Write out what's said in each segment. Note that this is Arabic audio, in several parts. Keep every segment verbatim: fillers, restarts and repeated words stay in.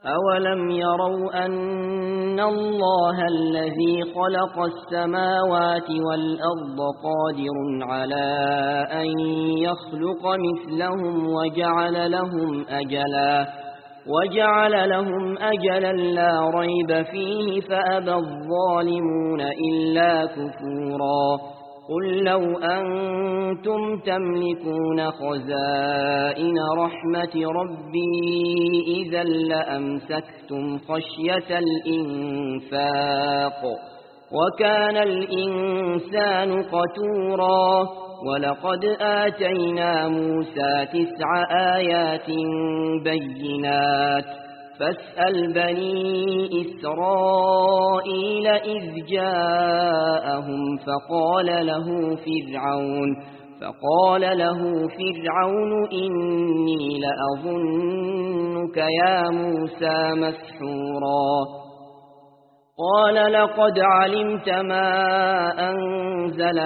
أولم يروا أن الله الذي خلق السماوات والأرض قادر على أن يخلق مثلهم وجعل لهم أجلا وجعل لهم أجلا لا ريب فيه فأبى الظالمون إلا كفورا قل لو أنتم تملكون خزائن رحمة ربي إذا لأمسكتم خشية الإنفاق وكان الإنسان قتورا ولقد آتينا موسى تسع آيات بينات فاسأل بني إسرائيل إذ جاءهم فقال له فرعون فقال له فرعون إني لأظنك يا موسى مسحورا قال لقد علمت ما أنزل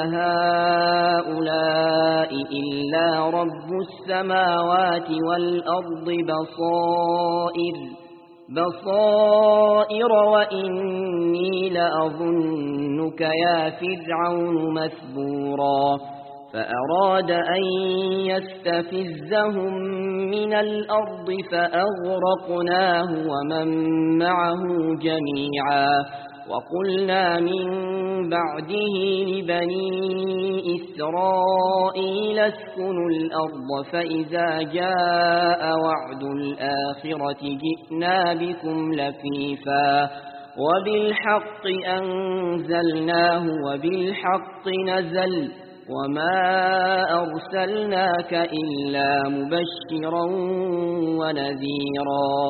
هؤلاء إلا رب السماوات والأرض بصائر بصائر وإني لأظنك يا فرعون مثبورا فأراد أن يستفزهم من الأرض فأغرقناه ومن معه جميعا وقلنا من بعده لبني إسرائيل اسكنوا الأرض فإذا جاء وعد الآخرة جئنا بكم لفيفا وبالحق أنزلناه وبالحق نزل وما أرسلناك إلا مبشرا ونذيرا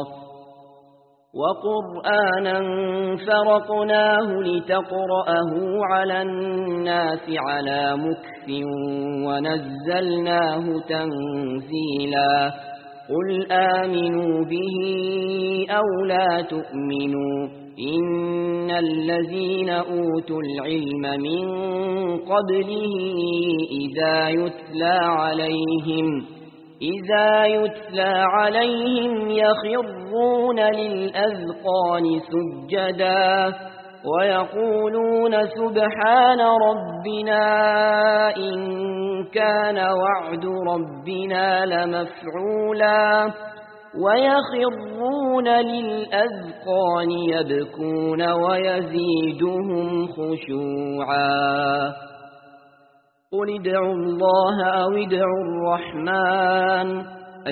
وقرآنا فرقناه لتقرأه على الناس على مكث ونزلناه تنزيلا قل آمنوا به أو لا تؤمنوا إن الذين أوتوا العلم من قبله إذا يتلى عليهم إذا يتلى عليهم يخرون للأذقان سجدا ويقولون سبحان ربنا إن كان وعد ربنا لمفعولا ويخرون للأذقان يبكون ويزيدهم خشوعا قل ادعوا الله أو ادعوا الرحمن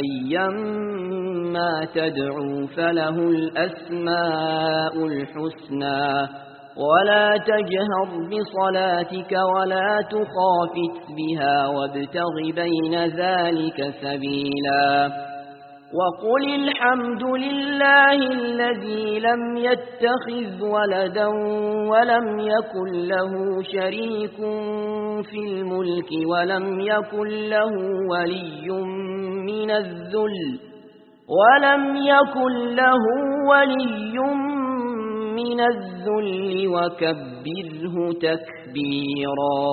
أيما تدعوا فله الأسماء الحسنى ولا تجهر بصلاتك ولا تخافت بها وابتغ بين ذلك سبيلا وقل الحمد لله الذي لم يتخذ ولدا ولم يكن له شريك في الملك ولم يكن له ولي من الذل ولم يكن له ولي من الذل وكبره تكبيرا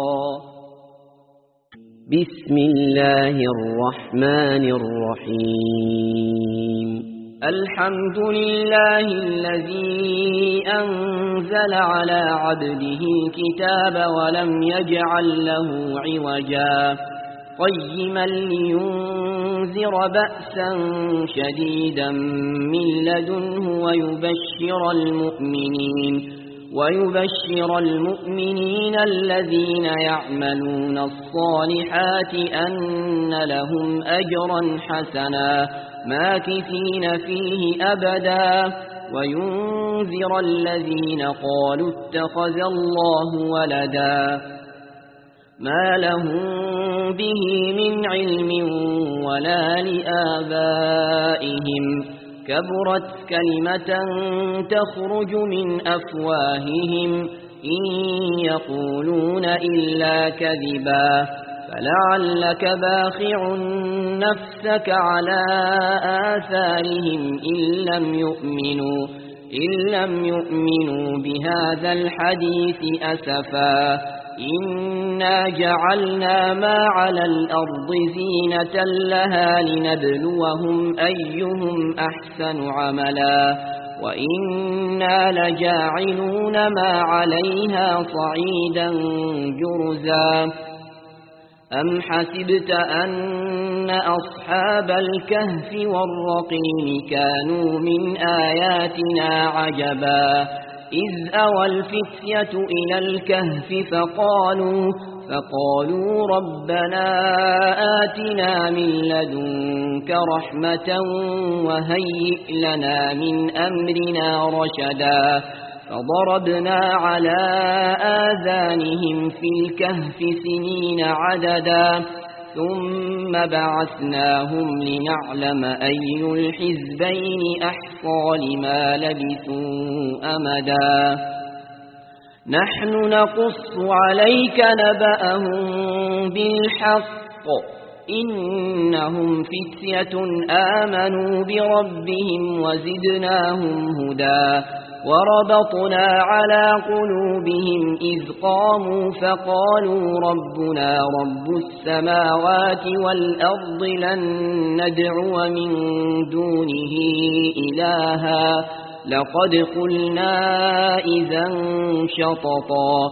بسم الله الرحمن الرحيم الحمد لله الذي أنزل على عبده الكتاب ولم يجعل له عوجا قيما لينذر بأسا شديدا من لدنه ويبشر المؤمنين ويبشر المؤمنين الذين يعملون الصالحات أن لهم أجرا حسنا ماكثين فيه أبدا وينذر الذين قالوا اتخذ الله ولدا ما لهم به من علم ولا لآبائهم كبرت كلمة تخرج من أفواههم إن يقولون إلا كذبا فلعلك باخع نفسك على آثارهم إن لم يؤمنوا إن لم يؤمنوا بهذا الحديث أسفا إنا جعلنا ما على الأرض زينة لها لنبلوهم أيهم أحسن عملا وإنا لجاعلون ما عليها صعيدا جرزا أم حسبت أن أصحاب الكهف والرقيم كانوا من آياتنا عجبا إذ أوى الفتية إلى الكهف فقالوا فقالوا ربنا آتنا من لدنك رحمة وهيئ لنا من أمرنا رشدا فضربنا على آذانهم في الكهف سنين عددا ثم بعثناهم لنعلم أي الحزبين أحصى لما لبثوا أمدا نحن نقص عليك نبأهم بالحق إنهم فتية آمنوا بربهم وزدناهم هدى وربطنا على قلوبهم إذ قاموا فقالوا ربنا رب السماوات والأرض لن ندعو من دونه إلها لقد قلنا إذا شططا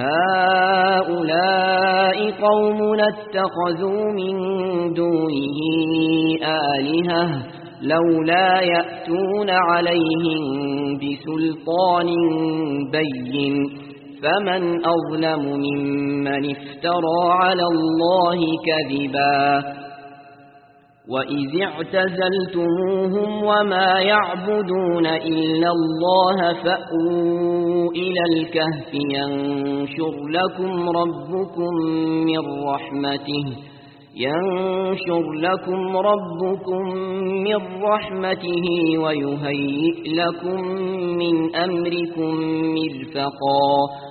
هؤلاء قومنا اتخذوا من دونه آلهة لولا يأتون عليهم بسلطان بين فمن أظلم ممن افترى على الله كذبا وإذ اعتزلتموهم وما يعبدون إلا الله فأووا إلى الكهف ينشر لكم ربكم من رحمته ينشر لكم ربكم من رحمته ويهيئ لكم من أمركم مرفقا